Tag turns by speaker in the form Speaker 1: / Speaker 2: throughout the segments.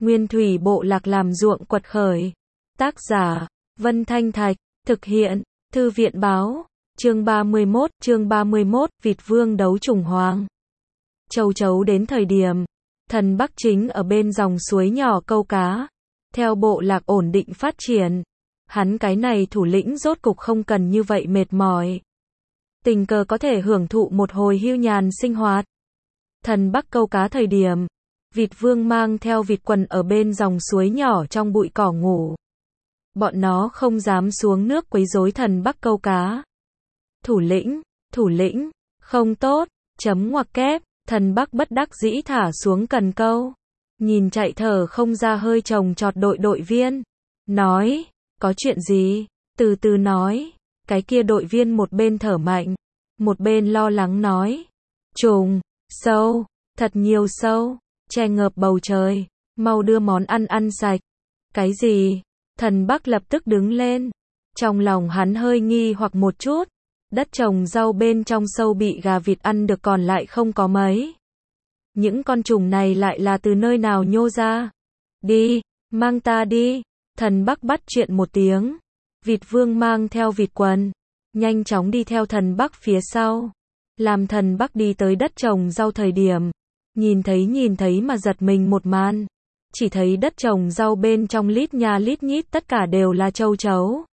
Speaker 1: Nguyên thủy bộ lạc làm ruộng quật khởi. Tác giả, Vân Thanh Thạch, thực hiện, Thư viện báo, chương 31, Vịt Vương đấu trùng hoàng. Châu chấu đến thời điểm, thần Bắc chính ở bên dòng suối nhỏ câu cá, theo bộ lạc ổn định phát triển. Hắn cái này thủ lĩnh rốt cục không cần như vậy mệt mỏi. Tình cờ có thể hưởng thụ một hồi hưu nhàn sinh hoạt. Thần Bắc câu cá thời điểm, Vịt Vương mang theo vịt quần ở bên dòng suối nhỏ trong bụi cỏ ngủ. Bọn nó không dám xuống nước quấy rối thần Bắc câu cá. Thủ lĩnh, không tốt, chấm ngoặc kép, thần Bắc bất đắc dĩ thả xuống cần câu. Nhìn chạy thở không ra hơi chồng chọt đội viên. Nói, có chuyện gì? Từ từ nói. Cái kia đội viên một bên thở mạnh, một bên lo lắng nói. Trùng, sâu, thật nhiều sâu, che ngợp bầu trời, mau đưa món ăn sạch. Cái gì? Thần Bắc lập tức đứng lên. Trong lòng hắn hơi nghi hoặc một chút. Đất trồng rau bên trong sâu bị gà vịt ăn được còn lại không có mấy. Những con trùng này lại là từ nơi nào nhô ra? Đi, mang ta đi. Thần Bắc bắt chuyện một tiếng. Vịt Vương mang theo vịt quần, nhanh chóng đi theo thần Bắc phía sau. Làm thần Bắc đi tới đất trồng rau thời điểm, nhìn thấy mà giật mình một màn. Chỉ thấy đất trồng rau bên trong lít nha lít nhít tất cả đều là châu chấu.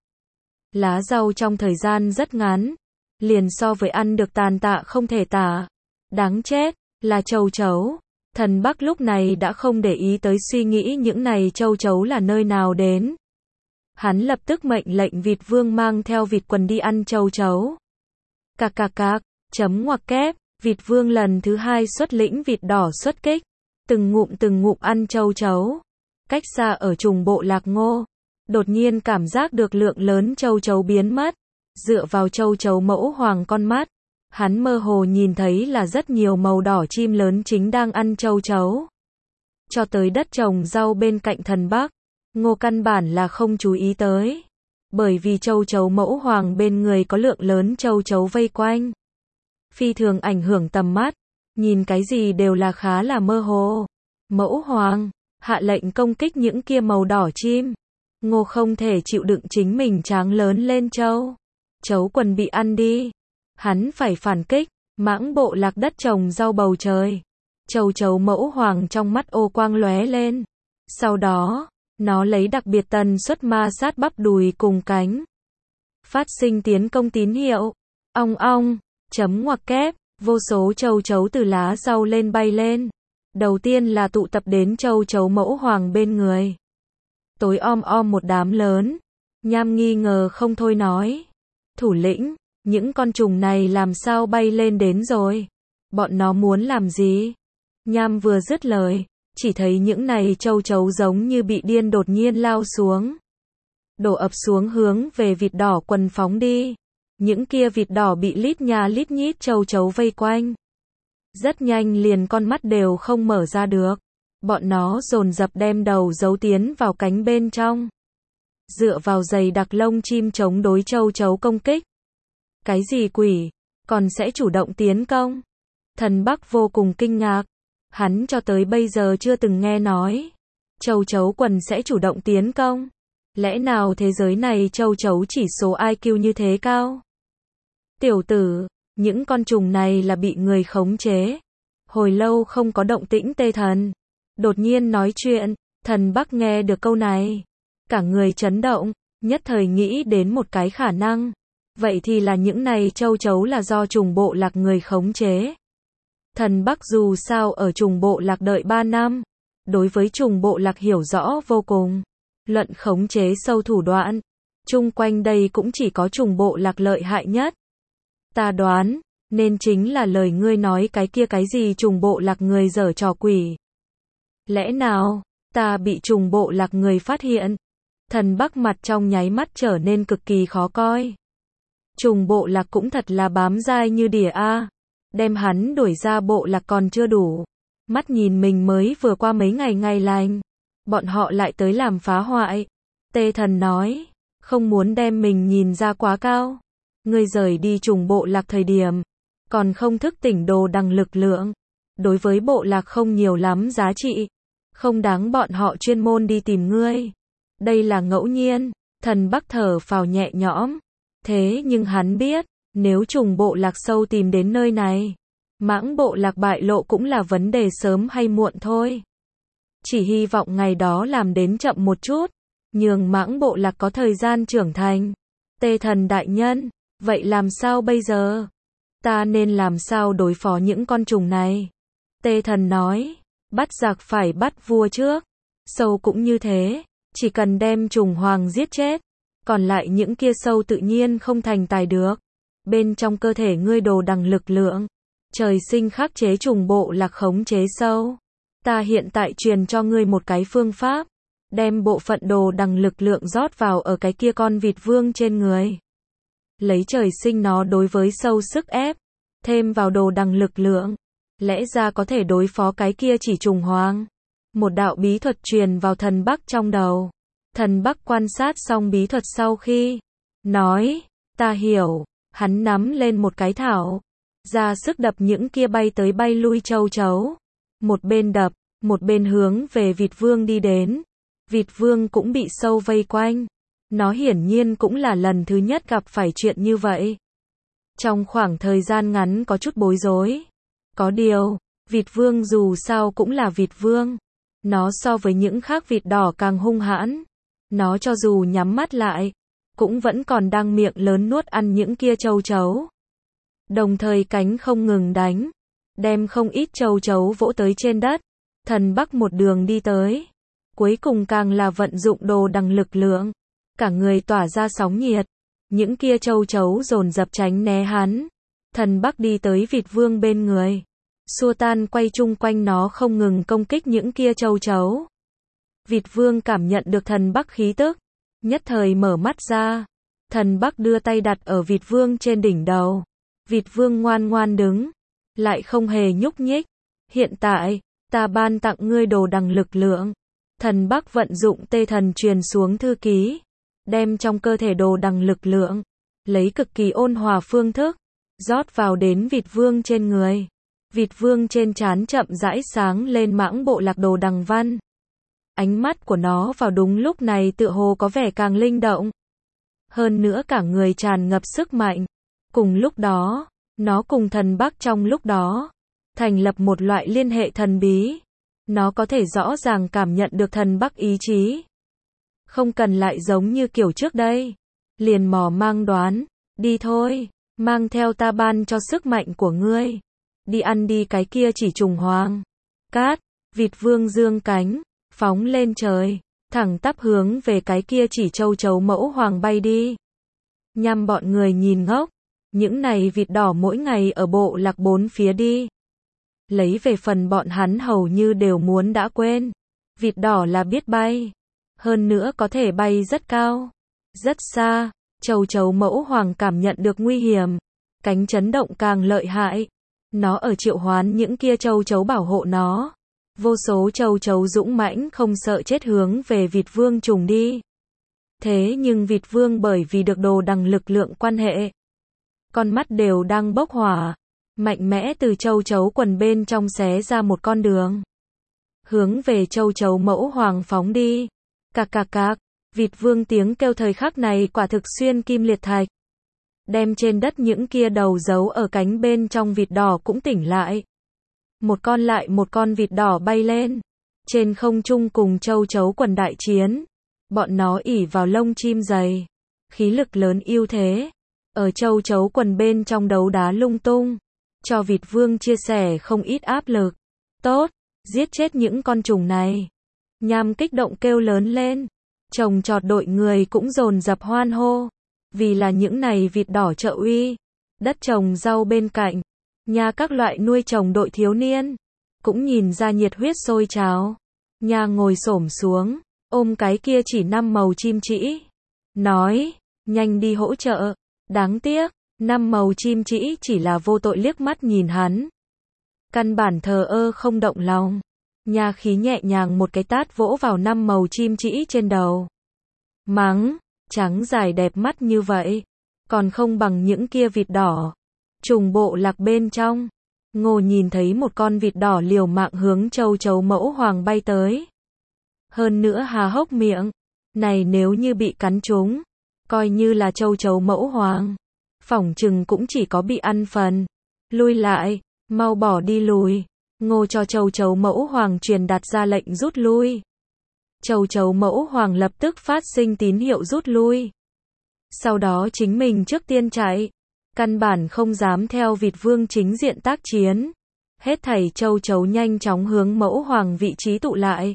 Speaker 1: Lá rau trong thời gian rất ngắn, liền so với ăn được tàn tạ không thể tả. Đáng chết, là châu chấu. Thần Bắc lúc này đã không để ý tới suy nghĩ những này châu chấu là nơi nào đến. Hắn lập tức mệnh lệnh Vịt Vương mang theo vịt quần đi ăn châu chấu. Cạc, chấm ngoặc kép, Vịt Vương lần thứ hai xuất lĩnh vịt đỏ xuất kích. Từng ngụm ăn châu chấu. Cách xa ở trùng bộ lạc Ngô, đột nhiên cảm giác được lượng lớn châu chấu biến mất. Dựa vào châu chấu mẫu hoàng con mắt, hắn mơ hồ nhìn thấy là rất nhiều màu đỏ chim lớn chính đang ăn châu chấu. Cho tới đất trồng rau bên cạnh thần Bắc, Ngô căn bản là không chú ý tới. Bởi vì châu chấu mẫu hoàng bên người có lượng lớn châu chấu vây quanh. Phi thường ảnh hưởng tầm mắt, nhìn cái gì đều là khá là mơ hồ. Mẫu hoàng, hạ lệnh công kích những kia màu đỏ chim. Ngô không thể chịu đựng chính mình tráng lớn lên châu chấu quần bị ăn đi. Hắn phải phản kích, mãng bộ lạc đất trồng rau bầu trời. Châu chấu mẫu hoàng trong mắt ô quang lóe lên. Sau đó, nó lấy đặc biệt tần suất ma sát bắp đùi cùng cánh. Phát sinh tiến công tín hiệu. Ong ong, chấm ngoặc kép, vô số châu chấu từ lá rau lên bay lên. Đầu tiên là tụ tập đến châu chấu mẫu hoàng bên người. Tối om một đám lớn. Nham nghi ngờ không thôi nói. Thủ lĩnh, những con trùng này làm sao bay lên đến rồi? Bọn nó muốn làm gì? Nham vừa dứt lời, chỉ thấy những này châu chấu giống như bị điên đột nhiên lao xuống. Đổ ập xuống hướng về vịt đỏ quần phóng đi. Những kia vịt đỏ bị lít nha lít nhít châu chấu vây quanh. Rất nhanh liền con mắt đều không mở ra được. Bọn nó dồn dập đem đầu giấu tiến vào cánh bên trong. Dựa vào dày đặc lông chim chống đối châu chấu công kích. Cái gì quỷ, còn sẽ chủ động tiến công? Thần Bắc vô cùng kinh ngạc. Hắn cho tới bây giờ chưa từng nghe nói châu chấu quần sẽ chủ động tiến công. Lẽ nào thế giới này châu chấu chỉ số IQ như thế cao? Tiểu tử, những con trùng này là bị người khống chế. Hồi lâu không có động tĩnh tê thần. Đột nhiên nói chuyện, thần Bắc nghe được câu này. Cả người chấn động, nhất thời nghĩ đến một cái khả năng. Vậy thì là những này châu chấu là do trùng bộ lạc người khống chế. Thần Bắc dù sao ở trùng bộ lạc đợi 3 năm. Đối với trùng bộ lạc hiểu rõ vô cùng. Luận khống chế sâu thủ đoạn. Chung quanh đây cũng chỉ có trùng bộ lạc lợi hại nhất. Ta đoán, nên chính là lời ngươi nói cái kia cái gì trùng bộ lạc người giở trò quỷ. Lẽ nào, ta bị trùng bộ lạc người phát hiện? Thần Bắc mặt trong nháy mắt trở nên cực kỳ khó coi. Trùng bộ lạc cũng thật là bám dai như đỉa a. Đem hắn đuổi ra bộ lạc còn chưa đủ. Mắt nhìn mình mới vừa qua mấy ngày lành. Bọn họ lại tới làm phá hoại. Tê thần nói, không muốn đem mình nhìn ra quá cao. Ngươi rời đi trùng bộ lạc thời điểm, còn không thức tỉnh đồ đằng lực lượng. Đối với bộ lạc không nhiều lắm giá trị. Không đáng bọn họ chuyên môn đi tìm ngươi. Đây là ngẫu nhiên. Thần Bắc thở phào nhẹ nhõm. Thế nhưng hắn biết, nếu trùng bộ lạc sâu tìm đến nơi này, mãng bộ lạc bại lộ cũng là vấn đề sớm hay muộn thôi. Chỉ hy vọng ngày đó làm đến chậm một chút, nhường mãng bộ lạc có thời gian trưởng thành. Tê Thần đại nhân, vậy làm sao bây giờ? Ta nên làm sao đối phó những con trùng này? Tê Thần nói, bắt giặc phải bắt vua trước. Sâu cũng như thế, chỉ cần đem trùng hoàng giết chết, còn lại những kia sâu tự nhiên không thành tài được. Bên trong cơ thể ngươi đồ đằng lực lượng, trời sinh khắc chế trùng bộ lạc khống chế sâu. Ta hiện tại truyền cho ngươi một cái phương pháp, đem bộ phận đồ đằng lực lượng rót vào ở cái kia con vịt vương trên người. Lấy trời sinh nó đối với sâu sức ép, thêm vào đồ đằng lực lượng, lẽ ra có thể đối phó cái kia chỉ trùng hoàng. Một đạo bí thuật truyền vào Thần Bắc trong đầu. Thần Bắc quan sát xong bí thuật sau khi nói, ta hiểu. Hắn nắm lên một cái thảo, ra sức đập những kia bay tới bay lui châu chấu. Một bên đập, một bên hướng về vịt vương đi đến. Vịt vương cũng bị sâu vây quanh. Nó hiển nhiên cũng là lần thứ nhất gặp phải chuyện như vậy. Trong khoảng thời gian ngắn có chút bối rối. Có điều, vịt vương dù sao cũng là vịt vương. Nó so với những khác vịt đỏ càng hung hãn. Nó cho dù nhắm mắt lại, cũng vẫn còn đang miệng lớn nuốt ăn những kia châu chấu. Đồng thời cánh không ngừng đánh, đem không ít châu chấu vỗ tới trên đất. Thần Bắc một đường đi tới, cuối cùng càng là vận dụng đồ đằng lực lượng, cả người tỏa ra sóng nhiệt. Những kia châu chấu dồn dập tránh né hắn. Thần Bắc đi tới vịt vương bên người, xua tan quay chung quanh nó không ngừng công kích những kia châu chấu. Vịt vương cảm nhận được Thần Bắc khí tức, nhất thời mở mắt ra. Thần Bắc đưa tay đặt ở vịt vương trên đỉnh đầu. Vịt vương ngoan ngoan đứng, lại không hề nhúc nhích. Hiện tại, ta ban tặng ngươi đồ đằng lực lượng. Thần Bắc vận dụng Tê Thần truyền xuống thư ký, đem trong cơ thể đồ đằng lực lượng, lấy cực kỳ ôn hòa phương thức, rót vào đến vịt vương trên người. Vịt vương trên trán chậm rãi sáng lên mãng bộ lạc đồ đằng văn. Ánh mắt của nó vào đúng lúc này tựa hồ có vẻ càng linh động. Hơn nữa cả người tràn ngập sức mạnh. Cùng lúc đó, nó cùng Thần Bắc trong lúc đó, thành lập một loại liên hệ thần bí. Nó có thể rõ ràng cảm nhận được Thần Bắc ý chí. Không cần lại giống như kiểu trước đây. Liền mò mang đoán, đi thôi, mang theo ta ban cho sức mạnh của ngươi. Đi ăn đi cái kia chỉ trùng hoàng. Cát, vịt vương dương cánh, phóng lên trời, thẳng tắp hướng về cái kia chỉ châu chấu mẫu hoàng bay đi. Nhằm bọn người nhìn ngốc, những này vịt đỏ mỗi ngày ở bộ lạc bốn phía đi. Lấy về phần bọn hắn hầu như đều muốn đã quên. Vịt đỏ là biết bay, hơn nữa có thể bay rất cao, rất xa. Châu chấu mẫu hoàng cảm nhận được nguy hiểm, cánh chấn động càng lợi hại. Nó ở triệu hoán những kia châu chấu bảo hộ nó. Vô số châu chấu dũng mãnh không sợ chết hướng về vịt vương trùng đi. Thế nhưng vịt vương bởi vì được đồ đằng lực lượng quan hệ, con mắt đều đang bốc hỏa, mạnh mẽ từ châu chấu quần bên trong xé ra một con đường, hướng về châu chấu mẫu hoàng phóng đi. Cạc cạc cạc, vịt vương tiếng kêu thời khắc này quả thực xuyên kim liệt thạch. Đem trên đất những kia đầu giấu ở cánh bên trong vịt đỏ cũng tỉnh lại. Một con lại một con vịt đỏ bay lên, trên không trung cùng châu chấu quần đại chiến. Bọn nó ỉ vào lông chim dày, khí lực lớn ưu thế, ở châu chấu quần bên trong đấu đá lung tung, cho vịt vương chia sẻ không ít áp lực. Tốt, giết chết những con trùng này. Nham kích động kêu lớn lên, trồng trọt đội người cũng dồn dập hoan hô, vì là những này vịt đỏ trợ uy. Đất trồng rau bên cạnh, nhà các loại nuôi trồng đội thiếu niên, cũng nhìn ra nhiệt huyết sôi trào. Nhà ngồi xổm xuống, ôm cái kia chỉ 5 màu chim trĩ, nói, nhanh đi hỗ trợ. Đáng tiếc, 5 màu chim trĩ chỉ là vô tội liếc mắt nhìn hắn, căn bản thờ ơ không động lòng. Nhà khí nhẹ nhàng một cái tát vỗ vào 5 màu chim trĩ trên đầu, mắng, trắng dài đẹp mắt như vậy, còn không bằng những kia vịt đỏ. Trùng bộ lạc bên trong, Ngô nhìn thấy một con vịt đỏ liều mạng hướng châu chấu mẫu hoàng bay tới. Hơn nữa há hốc miệng. Này nếu như bị cắn trúng, coi như là châu chấu mẫu hoàng, phỏng chừng cũng chỉ có bị ăn phần. Lui lại, mau bỏ đi lùi. Ngô cho châu chấu mẫu hoàng truyền đạt ra lệnh rút lui. Châu chấu mẫu hoàng lập tức phát sinh tín hiệu rút lui. Sau đó chính mình trước tiên chạy. Căn bản không dám theo vịt vương chính diện tác chiến. Hết thảy châu chấu nhanh chóng hướng mẫu hoàng vị trí tụ lại.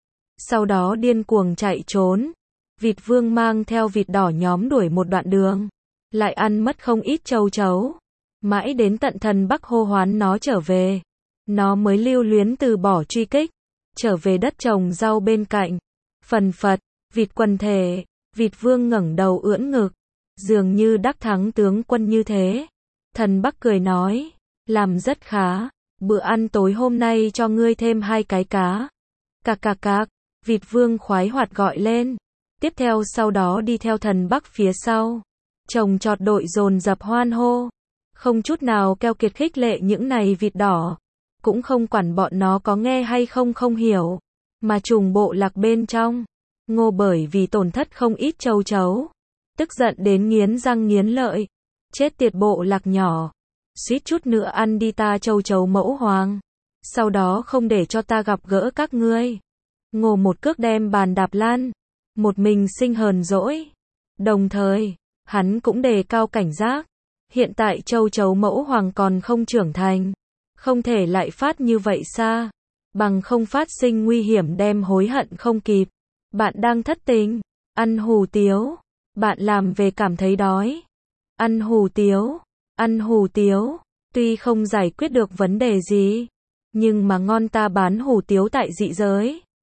Speaker 1: Sau đó điên cuồng chạy trốn. Vịt vương mang theo vịt đỏ nhóm đuổi một đoạn đường. Lại ăn mất không ít châu chấu. Mãi đến tận thần Bắc hô hoán nó trở về. Nó mới lưu luyến từ bỏ truy kích. Trở về đất trồng rau bên cạnh. Phần phật, vịt quần thể. Vịt vương ngẩng đầu ưỡn ngực. Dường như đắc thắng tướng quân như thế. Thần Bắc cười nói. Làm rất khá. Bữa ăn tối hôm nay cho ngươi thêm 2 cái cá. Cạc cạc cạc. Vịt vương khoái hoạt gọi lên. Tiếp theo sau đó đi theo thần Bắc phía sau. Trồng trọt đội dồn dập hoan hô. Không chút nào keo kiệt khích lệ những này vịt đỏ. Cũng không quản bọn nó có nghe hay không hiểu. Mà trùng bộ lạc bên trong. Ngô bởi vì tổn thất không ít châu chấu. Tức giận đến nghiến răng nghiến lợi. Chết tiệt bộ lạc nhỏ. Suýt chút nữa ăn đi ta châu chấu mẫu hoàng. Sau đó không để cho ta gặp gỡ các ngươi. Ngô một cước đem bàn đạp lan. Một mình sinh hờn dỗi. Đồng thời, hắn cũng đề cao cảnh giác. Hiện tại châu chấu mẫu hoàng còn không trưởng thành. Không thể lại phát như vậy xa. Bằng không phát sinh nguy hiểm đem hối hận không kịp. Bạn đang thất tình. Ăn hủ tiếu. Bạn làm về cảm thấy đói. Ăn hủ tiếu. Ăn hủ tiếu. Tuy không giải quyết được vấn đề gì. Nhưng mà ngon ta bán hủ tiếu tại dị giới.